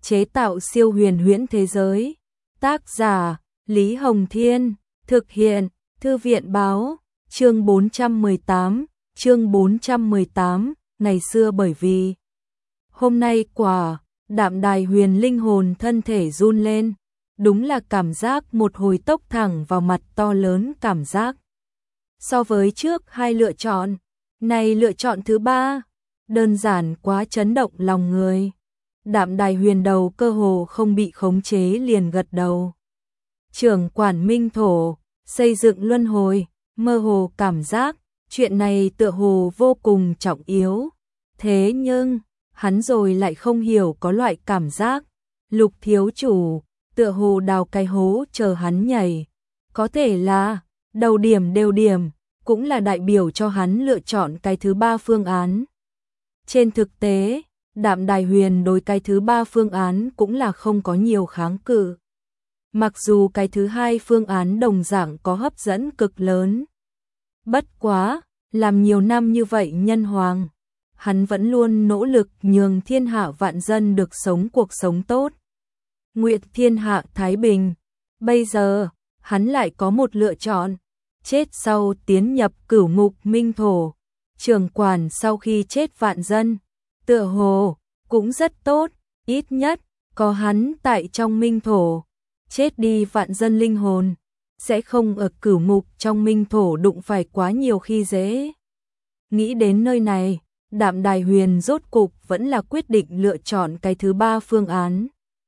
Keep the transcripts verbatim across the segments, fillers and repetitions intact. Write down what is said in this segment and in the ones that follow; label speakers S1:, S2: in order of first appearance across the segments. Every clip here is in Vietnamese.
S1: chế tạo siêu huyền huyễn thế giới. Tác giả, Lý Hồng Thiên, thực hiện, Thư viện báo, chương bốn trăm mười tám, chương bốn trăm mười tám, ngày xưa bởi vì. Hôm nay quả, Đạm Đài Huyền linh hồn thân thể run lên, đúng là cảm giác một hồi tốc thẳng vào mặt to lớn cảm giác. So với trước hai lựa chọn, này lựa chọn thứ ba, đơn giản quá chấn động lòng người. Đạm Đài Huyền đầu cơ hồ không bị khống chế liền gật đầu. Trưởng quản minh thổ, xây dựng luân hồi, mơ hồ cảm giác, chuyện này tựa hồ vô cùng trọng yếu. Thế nhưng, hắn rồi lại không hiểu có loại cảm giác, Lục thiếu chủ, tựa hồ đào cái hố chờ hắn nhảy. Có thể là, đầu điểm đều điểm, cũng là đại biểu cho hắn lựa chọn cái thứ ba phương án. Trên thực tế, Đạm Đài Huyền đối cái thứ ba phương án cũng là không có nhiều kháng cự. Mặc dù cái thứ hai phương án đồng dạng có hấp dẫn cực lớn. Bất quá, làm nhiều năm như vậy nhân hoàng, hắn vẫn luôn nỗ lực nhường thiên hạ vạn dân được sống cuộc sống tốt. Nguyện thiên hạ thái bình. Bây giờ, hắn lại có một lựa chọn, chết sau tiến nhập cửu ngục minh thổ. Trưởng quản sau khi chết vạn dân, tựa hồ, cũng rất tốt, ít nhất, có hắn tại trong minh thổ. Chết đi vạn dân linh hồn, sẽ không ở cửu ngục trong minh thổ đụng phải quá nhiều khi dễ. Nghĩ đến nơi này, Đạm Đài Huyền rốt cục vẫn là quyết định lựa chọn cái thứ ba phương án.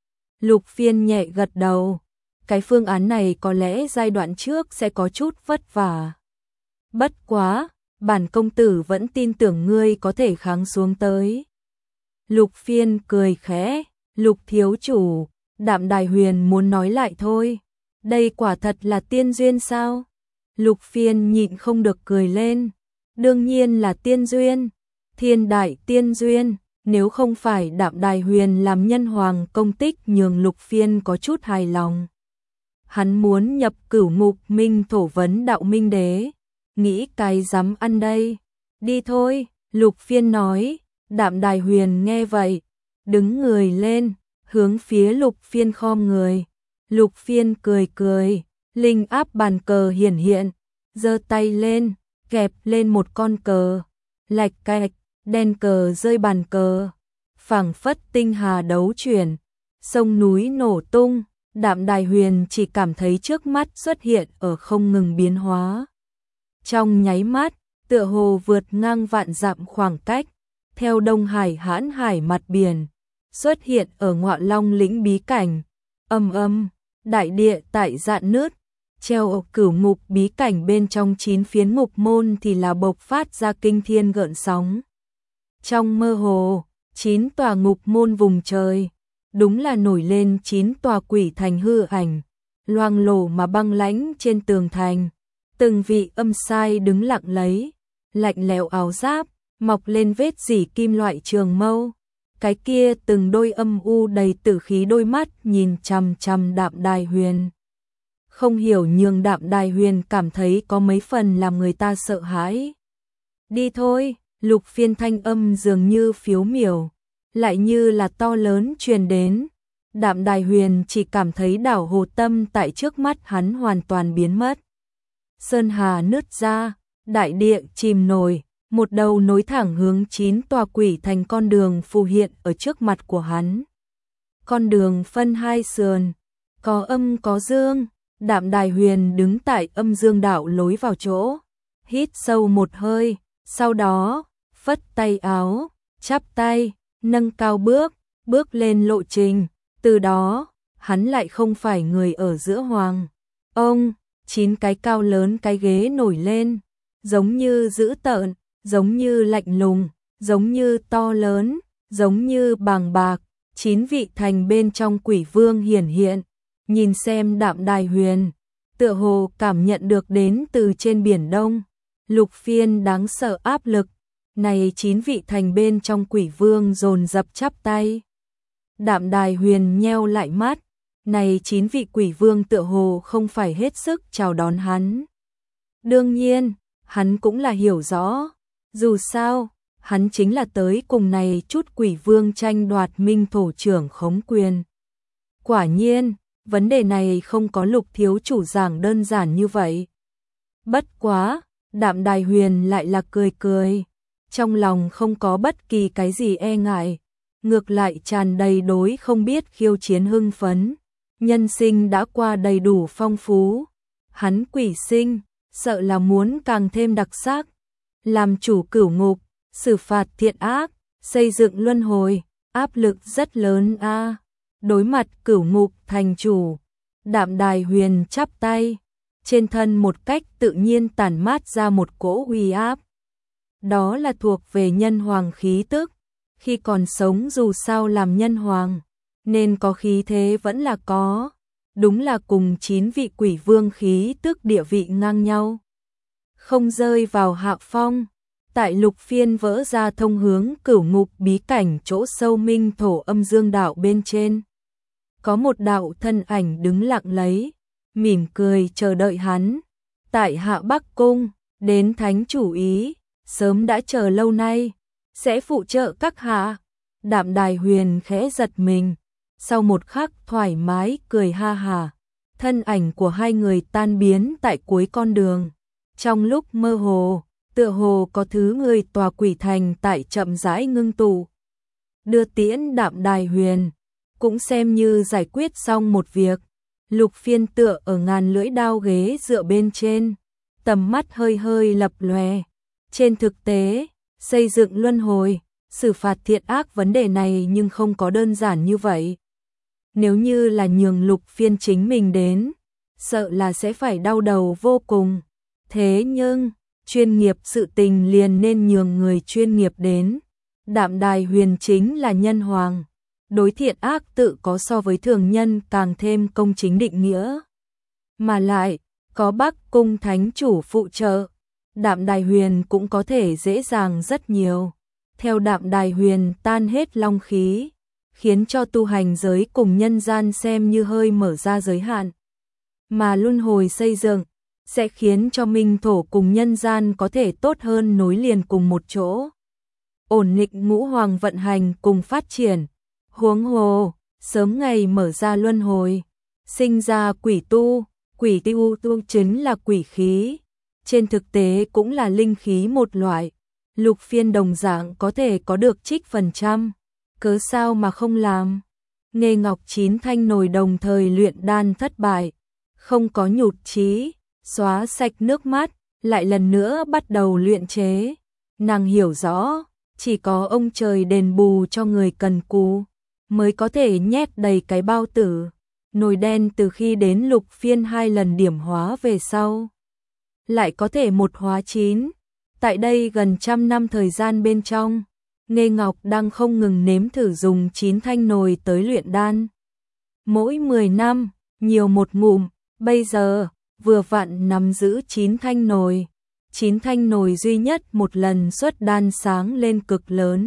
S1: Lục Phiên nhẹ gật đầu, cái phương án này có lẽ giai đoạn trước sẽ có chút vất vả. Bất quá, bản công tử vẫn tin tưởng ngươi có thể kháng xuống tới. Lục Phiên cười khẽ, Lục thiếu chủ, Đạm Đài Huyền muốn nói lại thôi. Đây quả thật là tiên duyên sao? Lục Phiên nhịn không được cười lên. Đương nhiên là tiên duyên. Thiên đại tiên duyên. Nếu không phải Đạm Đài Huyền làm nhân hoàng công tích nhường Lục Phiên có chút hài lòng. Hắn muốn nhập cửu ngục minh thổ vấn đạo minh đế. Nghĩ cái dám ăn đây. Đi thôi, Lục Phiên nói. Đạm Đài Huyền nghe vậy, đứng người lên, hướng phía Lục Phiên khom người. Lục Phiên cười cười, linh áp bàn cờ hiển hiện, giơ tay lên, kẹp lên một con cờ, lạch cạch, đen cờ rơi bàn cờ, phảng phất tinh hà đấu chuyển, sông núi nổ tung. Đạm Đài Huyền chỉ cảm thấy trước mắt xuất hiện ở không ngừng biến hóa. Trong nháy mắt, tựa hồ vượt ngang vạn dặm khoảng cách, theo Đông Hải hãn hải mặt biển, xuất hiện ở Ngọa Long lĩnh bí cảnh. Âm âm, đại địa tại dạn nứt, treo ở cửu ngục bí cảnh bên trong chín phiến ngục môn thì là bộc phát ra kinh thiên gợn sóng. Trong mơ hồ, chín tòa ngục môn vùng trời, đúng là nổi lên chín tòa quỷ thành hư ảnh, loang lổ mà băng lãnh trên tường thành. Từng vị âm sai đứng lặng lấy, lạnh lẽo áo giáp, mọc lên vết dỉ kim loại trường mâu. Cái kia từng đôi âm u đầy tử khí đôi mắt nhìn chằm chằm Đạm Đài Huyền. Không hiểu nhường Đạm Đài Huyền cảm thấy có mấy phần làm người ta sợ hãi. Đi thôi, Lục Phiên thanh âm dường như phiếu miểu, lại như là to lớn truyền đến. Đạm Đài Huyền chỉ cảm thấy đảo hồ tâm tại trước mắt hắn hoàn toàn biến mất. Sơn hà nứt ra, đại địa chìm nổi. Một đầu nối thẳng hướng chín tòa quỷ thành con đường phù hiện ở trước mặt của hắn. Con đường phân hai sườn, có âm có dương. Đạm Đài Huyền đứng tại âm dương đạo lối vào chỗ, hít sâu một hơi, sau đó phất tay áo, chắp tay, nâng cao bước, bước lên lộ trình. Từ đó, hắn lại không phải người ở giữa hoàng. Ông, chín cái cao lớn cái ghế nổi lên, giống như dữ tợn, giống như lạnh lùng, giống như to lớn, giống như bàng bạc. Chín vị thành bên trong quỷ vương hiển hiện, nhìn xem Đạm Đài Huyền, tựa hồ cảm nhận được đến từ trên biển Đông. Lục Phiên đáng sợ áp lực, này chín vị thành bên trong quỷ vương dồn dập chắp tay. Đạm Đài Huyền nheo lại mắt, này chín vị quỷ vương tựa hồ không phải hết sức chào đón hắn. Đương nhiên, hắn cũng là hiểu rõ, dù sao, hắn chính là tới cùng này chút quỷ vương tranh đoạt minh thổ trưởng khống quyền. Quả nhiên, vấn đề này không có Lục thiếu chủ giảng đơn giản như vậy. Bất quá, Đạm Đài Huyền lại là cười cười, trong lòng không có bất kỳ cái gì e ngại, ngược lại tràn đầy đối không biết khiêu chiến hưng phấn. Nhân sinh đã qua đầy đủ phong phú, hắn quỷ sinh, sợ là muốn càng thêm đặc sắc, làm chủ cửu ngục, xử phạt thiện ác, xây dựng luân hồi, áp lực rất lớn a. Đối mặt cửu ngục thành chủ, Đạm Đài Huyền chắp tay, trên thân một cách tự nhiên tản mát ra một cỗ uy áp. Đó là thuộc về nhân hoàng khí tức, khi còn sống dù sao làm nhân hoàng, nên có khí thế vẫn là có, đúng là cùng chín vị quỷ vương khí tức địa vị ngang nhau. Không rơi vào hạ phong, tại Lục Phiên vỡ ra thông hướng cửu ngục bí cảnh chỗ sâu minh thổ âm dương đạo bên trên. Có một đạo thân ảnh đứng lặng lấy, mỉm cười chờ đợi hắn. Tại Hạ Bắc Cung, đến thánh chủ ý, sớm đã chờ lâu nay, sẽ phụ trợ các hạ. Đạm Đài Huyền khẽ giật mình, sau một khắc thoải mái cười ha hà. Thân ảnh của hai người tan biến tại cuối con đường. Trong lúc mơ hồ, tựa hồ có thứ người tòa quỷ thành tại chậm rãi ngưng tụ. Đưa tiễn Đạm Đài Huyền, cũng xem như giải quyết xong một việc. Lục Phiên tựa ở ngàn lưỡi đao ghế dựa bên trên, tầm mắt hơi hơi lập lòe. Trên thực tế, xây dựng luân hồi, xử phạt thiện ác vấn đề này nhưng không có đơn giản như vậy. Nếu như là nhường Lục Phiên chính mình đến, sợ là sẽ phải đau đầu vô cùng. Thế nhưng, chuyên nghiệp sự tình liền nên nhường người chuyên nghiệp đến. Đạm Đài Huyền chính là nhân hoàng, đối thiện ác tự có so với thường nhân càng thêm công chính định nghĩa. Mà lại, có Bắc Cung thánh chủ phụ trợ, Đạm Đài Huyền cũng có thể dễ dàng rất nhiều. Theo Đạm Đài Huyền tan hết long khí, khiến cho tu hành giới cùng nhân gian xem như hơi mở ra giới hạn. Mà luân hồi xây dựng, sẽ khiến cho minh thổ cùng nhân gian có thể tốt hơn nối liền cùng một chỗ. Ổn định ngũ hoàng vận hành cùng phát triển. Huống hồ, sớm ngày mở ra luân hồi, sinh ra quỷ tu, quỷ tu tu chính là quỷ khí, trên thực tế cũng là linh khí một loại. Lục Phiên đồng dạng có thể có được trích phần trăm, cớ sao mà không làm. Nghê Ngọc chín thanh nồi đồng thời luyện đan thất bại, không có nhụt chí, xóa sạch nước mắt, lại lần nữa bắt đầu luyện chế. Nàng hiểu rõ, chỉ có ông trời đền bù cho người cần cù, mới có thể nhét đầy cái bao tử. Nồi đen từ khi đến Lục Phiên hai lần điểm hóa về sau, lại có thể một hóa chín. Tại đây gần trăm năm thời gian bên trong, Nghê Ngọc đang không ngừng nếm thử dùng chín thanh nồi tới luyện đan. Mỗi mười năm, nhiều một ngụm, bây giờ, vừa vặn nắm giữ chín thanh nồi. chín thanh nồi duy nhất một lần xuất đan sáng lên cực lớn,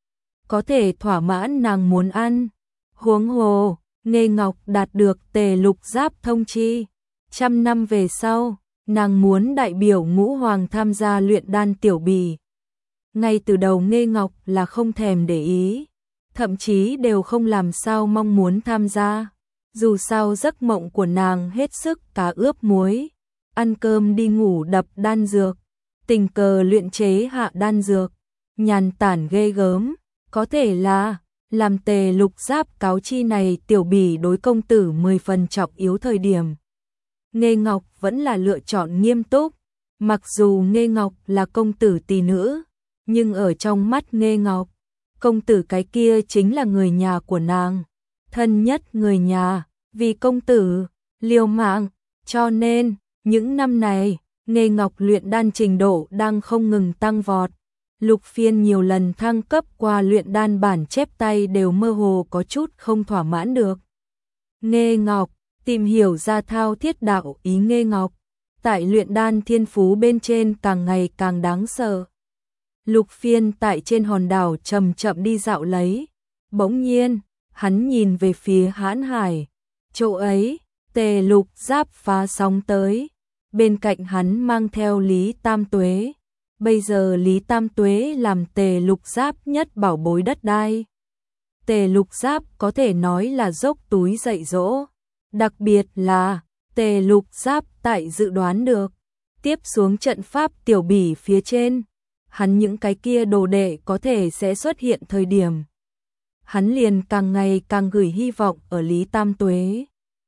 S1: có thể thỏa mãn nàng muốn ăn. Huống hồ, Nghê Ngọc đạt được Tề Lục Giáp thông chi. Trăm năm về sau, nàng muốn đại biểu ngũ hoàng tham gia luyện đan tiểu bì. Ngay từ đầu Nghê Ngọc là không thèm để ý, thậm chí đều không làm sao mong muốn tham gia. Dù sao giấc mộng của nàng hết sức cá ướp muối, ăn cơm đi ngủ đập đan dược, tình cờ luyện chế hạ đan dược, nhàn tản ghê gớm. Có thể là, làm Tề Lục Giáp cáo chi này tiểu bì đối công tử mười phần trọng yếu thời điểm. Nghê Ngọc vẫn là lựa chọn nghiêm túc, mặc dù Nghê Ngọc là công tử tỷ nữ, nhưng ở trong mắt Nghê Ngọc, công tử cái kia chính là người nhà của nàng, thân nhất người nhà, vì công tử, liều mạng, cho nên, những năm này, Nghê Ngọc luyện đan trình độ đang không ngừng tăng vọt. Lục Phiên nhiều lần thăng cấp qua luyện đan bản chép tay đều mơ hồ có chút không thỏa mãn được. Nghê Ngọc, tìm hiểu ra thao thiết đạo ý Nghê Ngọc, tại luyện đan thiên phú bên trên càng ngày càng đáng sợ. Lục Phiên tại trên hòn đảo chậm chậm đi dạo lấy, bỗng nhiên, hắn nhìn về phía Hãn Hải, chỗ ấy, Tề Lục Giáp phá sóng tới, bên cạnh hắn mang theo Lý Tam Tuế. Bây giờ Lý Tam Tuế làm Tề Lục Giáp nhất bảo bối đất đai. Tề Lục Giáp có thể nói là dốc túi dạy dỗ. Đặc biệt là Tề Lục Giáp tại dự đoán được. Tiếp xuống trận pháp tiểu bỉ phía trên. Hắn những cái kia đồ đệ có thể sẽ xuất hiện thời điểm. Hắn liền càng ngày càng gửi hy vọng ở Lý Tam Tuế.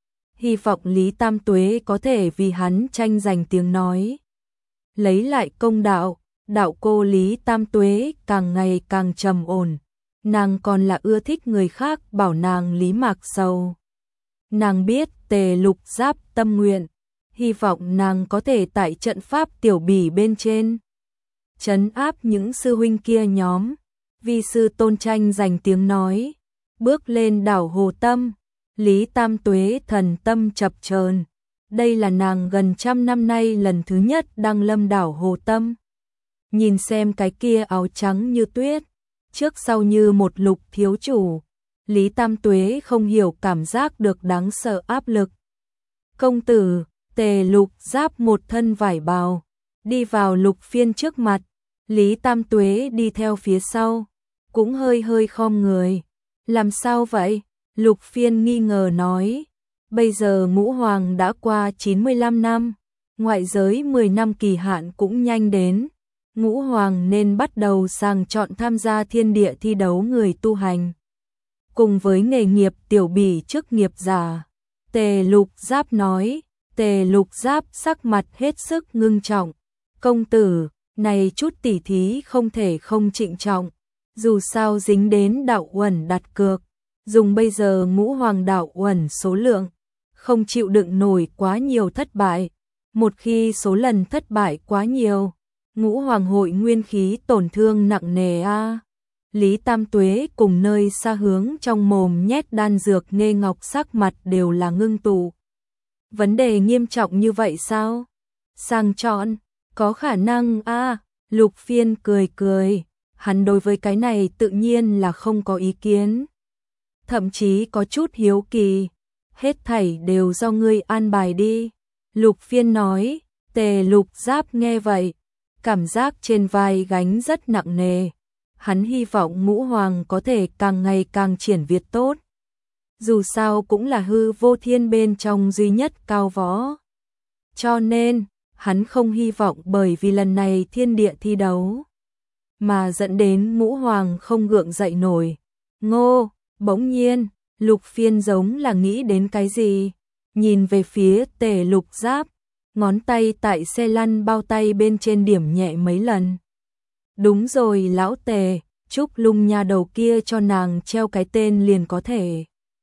S1: Hy vọng Lý Tam Tuế có thể vì hắn tranh giành tiếng nói. Lấy lại công đạo, đạo cô Lý Tam Tuế càng ngày càng trầm ổn. Nàng còn là ưa thích người khác bảo nàng Lý Mạc Sầu. Nàng biết Tề Lục Giáp tâm nguyện, hy vọng nàng có thể tại trận pháp tiểu bỉ bên trên trấn áp những sư huynh kia nhóm, vi sư tôn tranh giành tiếng nói, bước lên đảo Hồ Tâm. Lý Tam Tuế thần tâm chập chờn. Đây là nàng gần trăm năm nay lần thứ nhất đăng lâm đảo Hồ Tâm. Nhìn xem cái kia áo trắng như tuyết, trước sau như một Lục thiếu chủ, Lý Tam Tuế không hiểu cảm giác được đáng sợ áp lực. Công tử, Tề Lục Giáp một thân vải bào, đi vào Lục Phiên trước mặt, Lý Tam Tuế đi theo phía sau, cũng hơi hơi khom người. Làm sao vậy? Lục Phiên nghi ngờ nói, bây giờ Ngũ Hoàng đã qua chín mươi lăm năm, ngoại giới mười năm kỳ hạn cũng nhanh đến. Ngũ Hoàng nên bắt đầu sàng chọn tham gia thiên địa thi đấu người tu hành. Cùng với nghề nghiệp tiểu bỉ chức nghiệp giả. Tề Lục Giáp nói, Tề Lục Giáp sắc mặt hết sức ngưng trọng. Công tử, này chút tỉ thí không thể không trịnh trọng. Dù sao dính đến đạo uẩn đặt cược. Dùng bây giờ Ngũ Hoàng đạo uẩn số lượng, không chịu đựng nổi quá nhiều thất bại. Một khi số lần thất bại quá nhiều, Ngũ Hoàng hội nguyên khí tổn thương nặng nề a. À. Lý Tam Tuế cùng nơi xa hướng trong mồm nhét đan dược Nghê Ngọc sắc mặt đều là ngưng tụ. Vấn đề nghiêm trọng như vậy sao? Sang chọn, có khả năng a. À. Lục Phiên cười cười, hắn đối với cái này tự nhiên là không có ý kiến. Thậm chí có chút hiếu kỳ, hết thảy đều do ngươi an bài đi. Lục Phiên nói, Tề Lục Giáp nghe vậy, cảm giác trên vai gánh rất nặng nề. Hắn hy vọng Ngũ Hoàng có thể càng ngày càng triển việt tốt. Dù sao cũng là hư vô thiên bên trong duy nhất cao võ. Cho nên, hắn không hy vọng bởi vì lần này thiên địa thi đấu mà dẫn đến Ngũ Hoàng không gượng dậy nổi. Ngô, bỗng nhiên, Lục Phiên giống là nghĩ đến cái gì, nhìn về phía Tề Lục Giáp, ngón tay tại xe lăn bao tay bên trên điểm nhẹ mấy lần. Đúng rồi lão Tề, Trúc Lung nhà đầu kia cho nàng treo cái tên liền có thể.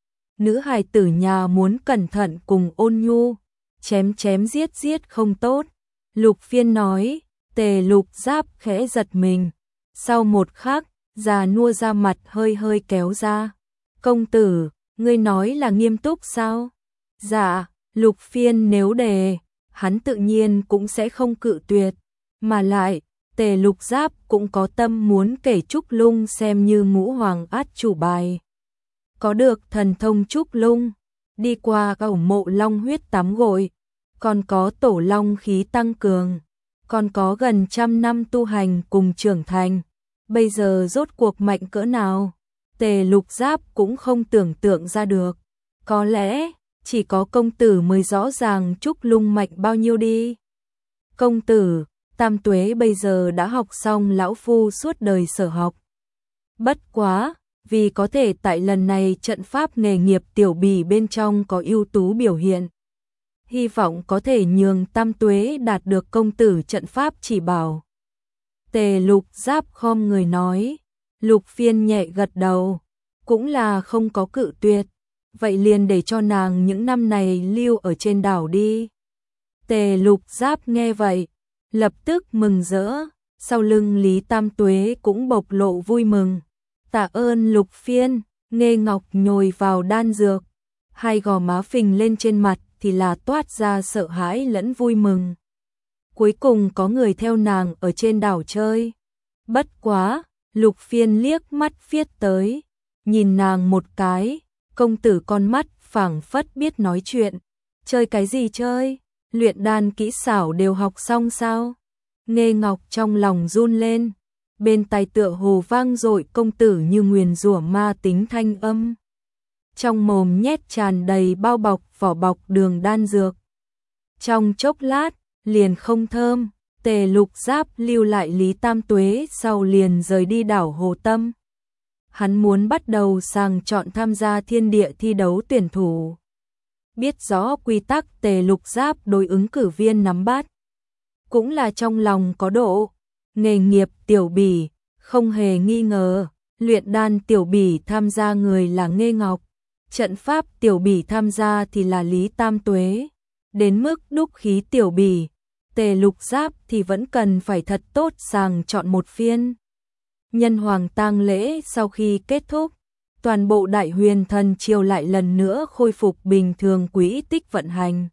S1: Nữ hài tử nhà muốn cẩn thận cùng Ôn Nhu, chém chém giết giết không tốt. Lục Phiên nói, Tề Lục Giáp khẽ giật mình. Sau một khắc, già nua ra mặt hơi hơi kéo ra. Công tử, ngươi nói là nghiêm túc sao? Dạ, Lục Phiên nếu đề, hắn tự nhiên cũng sẽ không cự tuyệt. Mà lại, Tề Lục Giáp cũng có tâm muốn kể Trúc Lung xem như Ngũ Hoàng át chủ bài. Có được thần thông Trúc Lung, đi qua cẩu mộ long huyết tắm gội, còn có tổ long khí tăng cường, còn có gần trăm năm tu hành cùng trưởng thành. Bây giờ rốt cuộc mạnh cỡ nào? Tề Lục Giáp cũng không tưởng tượng ra được. Có lẽ, chỉ có công tử mới rõ ràng Trúc Lung mạnh bao nhiêu đi. Công tử, Tam Tuế bây giờ đã học xong lão phu suốt đời sở học. Bất quá, vì có thể tại lần này trận pháp nghề nghiệp tiểu bỉ bên trong có ưu tú biểu hiện. Hy vọng có thể nhường Tam Tuế đạt được công tử trận pháp chỉ bảo. Tề Lục Giáp khom người nói, Lục Phiên nhẹ gật đầu, cũng là không có cự tuyệt, vậy liền để cho nàng những năm này lưu ở trên đảo đi. Tề Lục Giáp nghe vậy, lập tức mừng rỡ, sau lưng Lý Tam Tuế cũng bộc lộ vui mừng. Tạ ơn Lục Phiên, Nghê Ngọc nhồi vào đan dược, hai gò má phình lên trên mặt thì là toát ra sợ hãi lẫn vui mừng. Cuối cùng có người theo nàng ở trên đảo chơi. Bất quá, Lục Phiên liếc mắt phiết tới, nhìn nàng một cái, công tử con mắt phảng phất biết nói chuyện. Chơi cái gì chơi? Luyện đan kỹ xảo đều học xong sao? Nghê Ngọc trong lòng run lên, bên tai tựa hồ vang dội công tử như nguyền rủa ma tính thanh âm. Trong mồm nhét tràn đầy bao bọc vỏ bọc đường đan dược. Trong chốc lát, liền không thơm, Tề Lục Giáp lưu lại Lý Tam Tuế sau liền rời đi đảo Hồ Tâm. Hắn muốn bắt đầu sàng chọn tham gia thiên địa thi đấu tuyển thủ. Biết rõ quy tắc, Tề Lục Giáp đối ứng cử viên nắm bắt. Cũng là trong lòng có độ. Nghề nghiệp tiểu bỉ, không hề nghi ngờ, luyện đan tiểu bỉ tham gia người là Nghê Ngọc. Trận pháp tiểu bỉ tham gia thì là Lý Tam Tuế. Đến mức đúc khí tiểu bỉ, Tề Lục Giáp thì vẫn cần phải thật tốt sàng chọn một phiên. Nhân hoàng tang lễ sau khi kết thúc, toàn bộ Đại Huyền Thần Triều lại lần nữa khôi phục bình thường quỹ tích vận hành.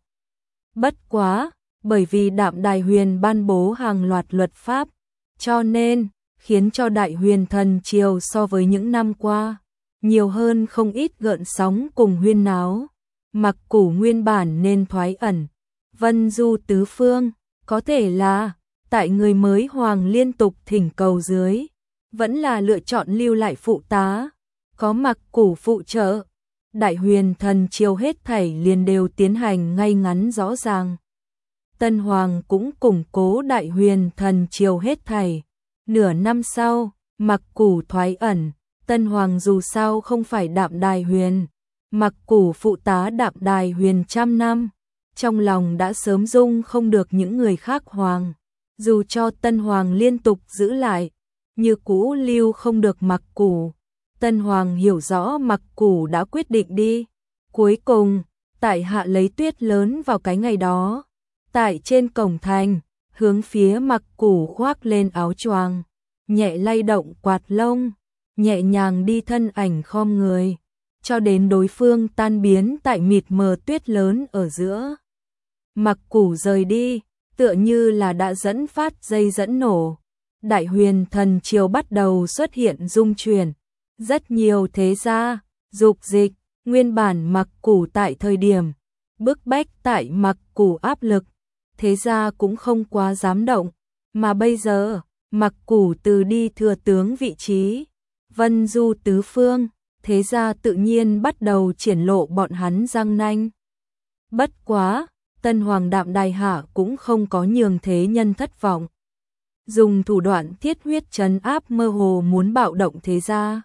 S1: Bất quá, bởi vì Đạm Đài Huyền ban bố hàng loạt luật pháp, cho nên khiến cho Đại Huyền Thần Triều so với những năm qua nhiều hơn không ít gợn sóng cùng huyên náo. Mặc Củ nguyên bản nên thoái ẩn, vân du tứ phương, có thể là tại người mới hoàng liên tục thỉnh cầu dưới, vẫn là lựa chọn lưu lại phụ tá, có Mặc Củ phụ trợ, Đại Huyền Thần Triều hết thảy liền đều tiến hành ngay ngắn rõ ràng. Tân Hoàng cũng củng cố Đại Huyền Thần Triều hết thảy. Nửa năm sau, Mặc Củ thoái ẩn, Tân Hoàng dù sao không phải Đạm Đài Huyền, Mặc Củ phụ tá Đạm Đài Huyền trăm năm, trong lòng đã sớm dung không được những người khác hoàng. Dù cho Tân Hoàng liên tục giữ lại, như cũ lưu không được Mặc Củ. Tân Hoàng hiểu rõ Mặc Củ đã quyết định đi. Cuối cùng, tại hạ lấy tuyết lớn vào cái ngày đó, tại trên cổng thành, hướng phía Mặc Củ khoác lên áo choàng, nhẹ lay động quạt lông, nhẹ nhàng đi thân ảnh khom người, cho đến đối phương tan biến tại mịt mờ tuyết lớn ở giữa. Mặc Củ rời đi, tựa như là đã dẫn phát dây dẫn nổ. Đại Huyền Thần Triều bắt đầu xuất hiện rung chuyển. Rất nhiều thế gia, dục dịch, nguyên bản Mặc Củ tại thời điểm bức bách tại Mặc Củ áp lực, thế gia cũng không quá dám động, mà bây giờ, Mặc Củ từ đi thừa tướng vị trí, vân du tứ phương, thế gia tự nhiên bắt đầu triển lộ bọn hắn răng nanh. Bất quá, Tân Hoàng Đạm Đài Hạ cũng không có nhường thế nhân thất vọng. Dùng thủ đoạn thiết huyết trấn áp mơ hồ muốn bạo động thế gia.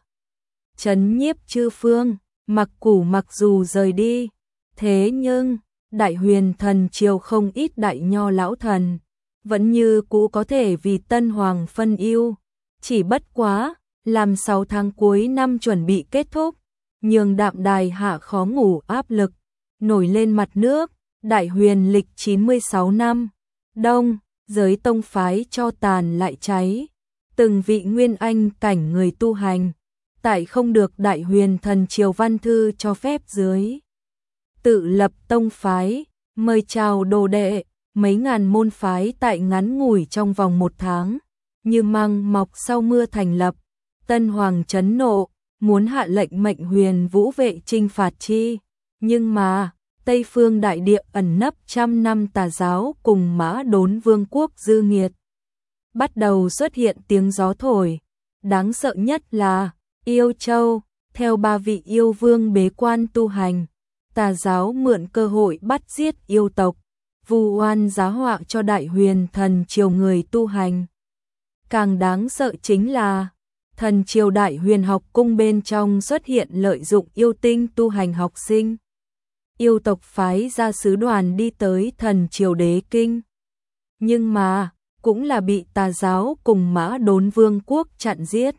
S1: Trấn nhiếp chư phương, Mặc Củ mặc dù rời đi, thế nhưng Đại Huyền Thần Triều không ít đại nho lão thần, vẫn như cũ có thể vì Tân Hoàng phân ưu. Chỉ bất quá, làm sáu tháng cuối năm chuẩn bị kết thúc, nhường Đạm Đài Hạ khó ngủ áp lực, nổi lên mặt nước. Đại Huyền lịch chín mươi sáu năm, đông, giới tông phái cho tàn lại cháy, từng vị nguyên anh cảnh người tu hành, tại không được Đại Huyền Thần Triều văn thư cho phép dưới, tự lập tông phái, mời chào đồ đệ, mấy ngàn môn phái tại ngắn ngủi trong vòng một tháng, như măng mọc sau mưa thành lập. Tân Hoàng chấn nộ, muốn hạ lệnh mệnh Huyền Vũ vệ trinh phạt chi, nhưng mà Tây phương đại địa ẩn nấp trăm năm tà giáo cùng Mã Đốn vương quốc dư nghiệt. Bắt đầu xuất hiện tiếng gió thổi. Đáng sợ nhất là, Yêu Châu, theo ba vị yêu vương bế quan tu hành. Tà giáo mượn cơ hội bắt giết yêu tộc, vu oan giá họa cho Đại Huyền Thần Triều người tu hành. Càng đáng sợ chính là, Thần Triều Đại Huyền học cung bên trong xuất hiện lợi dụng yêu tinh tu hành học sinh. Yêu tộc phái ra sứ đoàn đi tới Thần Triều Đế Kinh. Nhưng mà, cũng là bị tà giáo cùng Mã Đốn vương quốc chặn giết.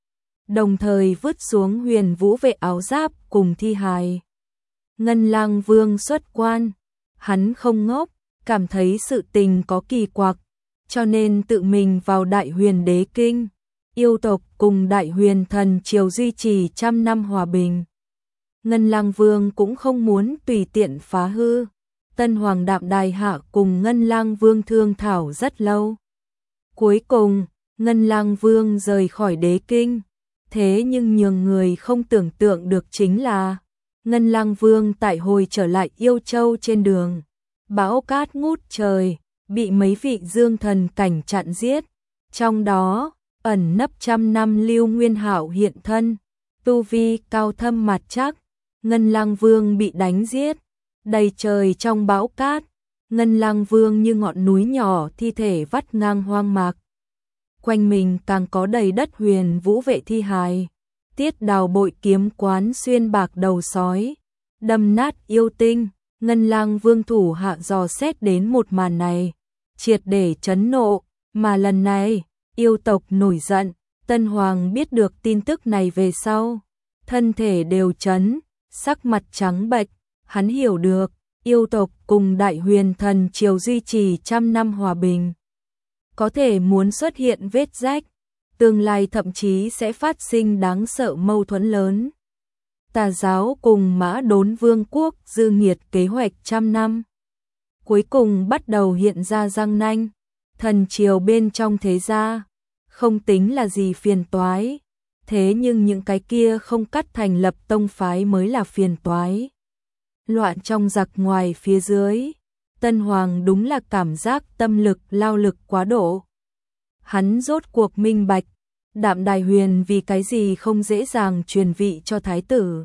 S1: Đồng thời vứt xuống Huyền Vũ vệ áo giáp cùng thi hài. Ngân Lang Vương xuất quan, hắn không ngốc, cảm thấy sự tình có kỳ quặc, cho nên tự mình vào Đại Huyền Đế Kinh. Yêu tộc cùng Đại Huyền Thần Triều duy trì trăm năm hòa bình. Ngân Lang Vương cũng không muốn tùy tiện phá hư. Tân Hoàng Đạm Đài Hạ cùng Ngân Lang Vương thương thảo rất lâu. Cuối cùng, Ngân Lang Vương rời khỏi Đế Kinh. Thế nhưng nhường người không tưởng tượng được chính là, Ngân Lang Vương tại hồi trở lại Yêu Châu trên đường, bão cát ngút trời, bị mấy vị dương thần cảnh chặn giết. Trong đó, ẩn nấp trăm năm Lưu Nguyên Hạo hiện thân, tu vi cao thâm mặt chắc. Ngân Lang Vương bị đánh giết, đầy trời trong bão cát. Ngân Lang Vương như ngọn núi nhỏ thi thể vắt ngang hoang mạc. Quanh mình càng có đầy đất huyền vũ vệ thi hài. Tiết Đào bội kiếm quán xuyên bạc đầu sói, đâm nát yêu tinh. Ngân Lang Vương thủ hạ dò xét đến một màn này, triệt để chấn nộ. Mà lần này, yêu tộc nổi giận. Tân Hoàng biết được tin tức này về sau, thân thể đều chấn, sắc mặt trắng bệch. Hắn hiểu được, yêu tộc cùng Đại Huyền Thần Triều duy trì trăm năm hòa bình, có thể muốn xuất hiện vết rách, tương lai thậm chí sẽ phát sinh đáng sợ mâu thuẫn lớn. Tà giáo cùng Mã Đốn Vương quốc dư nghiệt kế hoạch trăm năm, cuối cùng bắt đầu hiện ra răng nanh. Thần triều bên trong thế gia, không tính là gì phiền toái, thế nhưng những cái kia không cắt thành lập tông phái mới là phiền toái. Loạn trong giặc ngoài phía dưới, Tân Hoàng đúng là cảm giác tâm lực lao lực quá độ. Hắn rốt cuộc minh bạch, Đạm Đài Huyền vì cái gì không dễ dàng truyền vị cho thái tử.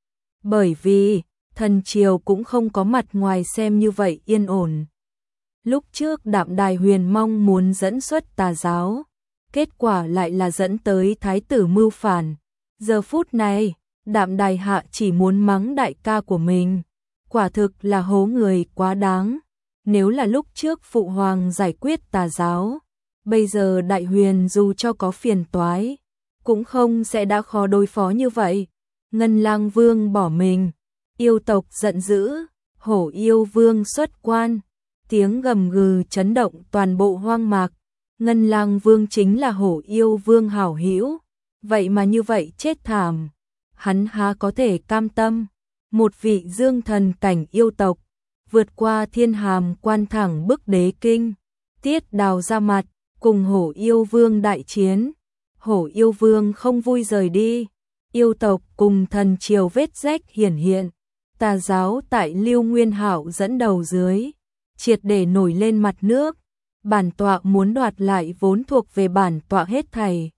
S1: Bởi vì, thần triều cũng không có mặt ngoài xem như vậy yên ổn. Lúc trước Đạm Đài Huyền mong muốn dẫn xuất tà giáo, kết quả lại là dẫn tới thái tử mưu phản. Giờ phút này, Đạm Đài hạ chỉ muốn mắng đại ca của mình, quả thực là hố người quá đáng. Nếu là lúc trước phụ hoàng giải quyết tà giáo, bây giờ Đại Huyền dù cho có phiền toái, cũng không sẽ đã khó đối phó như vậy. Ngân Lang Vương bỏ mình, yêu tộc giận dữ, Hổ Yêu Vương xuất quan, tiếng gầm gừ chấn động toàn bộ hoang mạc. Ngân Lang Vương chính là Hổ Yêu Vương hảo hữu, vậy mà như vậy chết thảm, hắn há có thể cam tâm. Một vị dương thần cảnh yêu tộc, vượt qua thiên hàm quan thẳng bức đế kinh. Tiết Đào ra mặt, cùng Hổ Yêu Vương đại chiến. Hổ Yêu Vương không vui rời đi, yêu tộc cùng thần triều vết rách hiển hiện. Tà giáo tại Lưu Nguyên Hạo dẫn đầu dưới, triệt để nổi lên mặt nước. Bản tọa muốn đoạt lại vốn thuộc về bản tọa hết thảy.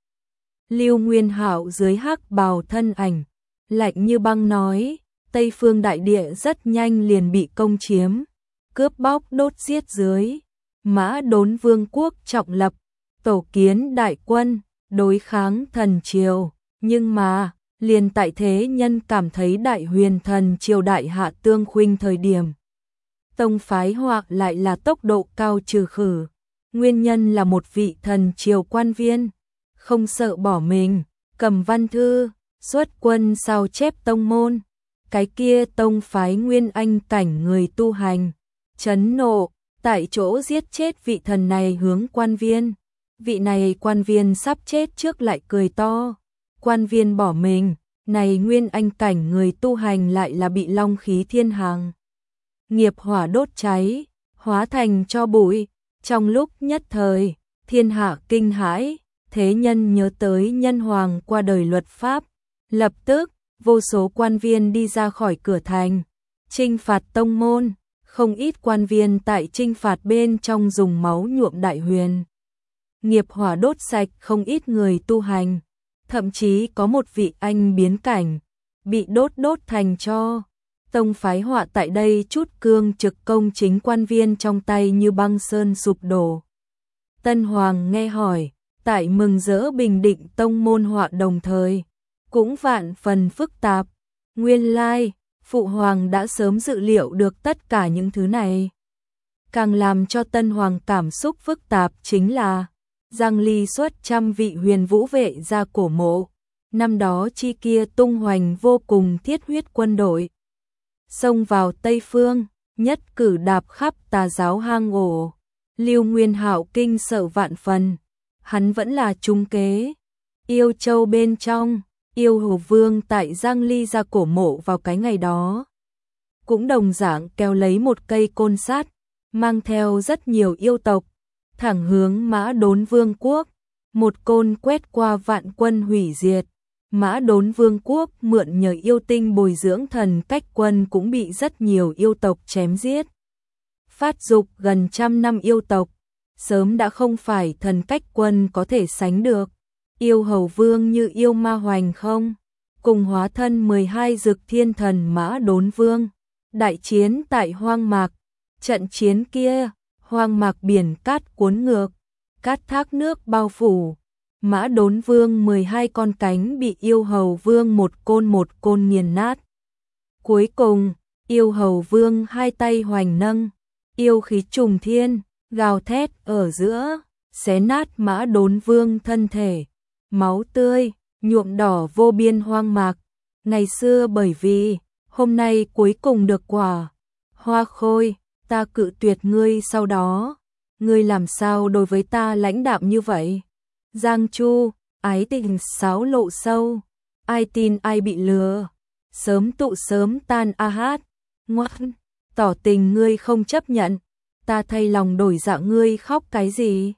S1: Lưu Nguyên Hạo dưới hắc bào thân ảnh, lạnh như băng nói, Tây Phương đại địa rất nhanh liền bị công chiếm, cướp bóc đốt giết dưới. Mã Đốn Vương quốc trọng lập, tổ kiến đại quân, đối kháng thần triều. Nhưng mà, liền tại thế nhân cảm thấy Đại Huyền Thần Triều đại hạ tương khuynh thời điểm, tông phái hoặc lại là tốc độ cao trừ khử. Nguyên nhân là một vị thần triều quan viên, không sợ bỏ mình, cầm văn thư, xuất quân sao chép tông môn. Cái kia tông phái nguyên anh cảnh người tu hành, chấn nộ, tại chỗ giết chết vị thần này hướng quan viên. Vị này quan viên sắp chết trước lại cười to. Quan viên bỏ mình, này nguyên anh cảnh người tu hành lại là bị long khí thiên hàng nghiệp hỏa đốt cháy, hóa thành tro bụi. Trong lúc nhất thời, thiên hạ kinh hãi, thế nhân nhớ tới nhân hoàng qua đời luật pháp. Lập tức, vô số quan viên đi ra khỏi cửa thành, chinh phạt tông môn. Không ít quan viên tại chinh phạt bên trong dùng máu nhuộm Đại Huyền nghiệp hỏa đốt sạch không ít người tu hành. Thậm chí có một vị anh biến cảnh, bị đốt đốt thành tro. Tông phái họa tại đây chút cương trực công chính quan viên trong tay như băng sơn sụp đổ. Tân Hoàng nghe hỏi, tại mừng rỡ bình định tông môn họa đồng thời, cũng vạn phần phức tạp. Nguyên lai, Phụ Hoàng đã sớm dự liệu được tất cả những thứ này. Càng làm cho Tân Hoàng cảm xúc phức tạp chính là Giang Ly xuất trăm vị huyền vũ vệ ra cổ mộ. Năm đó chi kia tung hoành vô cùng thiết huyết quân đội, xông vào Tây Phương, nhất cử đạp khắp tà giáo hang ổ. Lưu Nguyên Hạo kinh sợ vạn phần, hắn vẫn là trung kế. Yêu Châu bên trong, Yêu Hồ Vương tại Giang Ly ra cổ mộ vào cái ngày đó, cũng đồng dạng kéo lấy một cây côn sắt, mang theo rất nhiều yêu tộc, thẳng hướng Mã Đốn Vương quốc. Một côn quét qua vạn quân hủy diệt. Mã Đốn Vương quốc mượn nhờ yêu tinh bồi dưỡng thần cách quân cũng bị rất nhiều yêu tộc chém giết. phát dục gần trăm năm yêu tộc, sớm đã không phải thần cách quân có thể sánh được. Yêu hầu vương như yêu ma hoành không, cùng hóa thân mười hai dực thiên thần Mã Đốn Vương. Đại chiến tại hoang mạc, trận chiến kia, hoang mạc biển cát cuốn ngược, cát thác nước bao phủ. Mã Đốn Vương mười hai con cánh bị yêu hầu vương một côn một côn nghiền nát. Cuối cùng, yêu hầu vương hai tay hoành nâng, yêu khí trùng thiên, gào thét ở giữa, xé nát Mã Đốn Vương thân thể. Máu tươi, nhuộm đỏ vô biên hoang mạc. Ngày xưa bởi vì, hôm nay cuối cùng được quả. Hoa Khôi, ta cự tuyệt ngươi sau đó. Ngươi làm sao đối với ta lãnh đạm như vậy? Giang Chu, ái tình sáo lộ sâu. Ai tin ai bị lừa. Sớm tụ sớm tan a hát. Ngoan, tỏ tình ngươi không chấp nhận. Ta thay lòng đổi dạ ngươi khóc cái gì?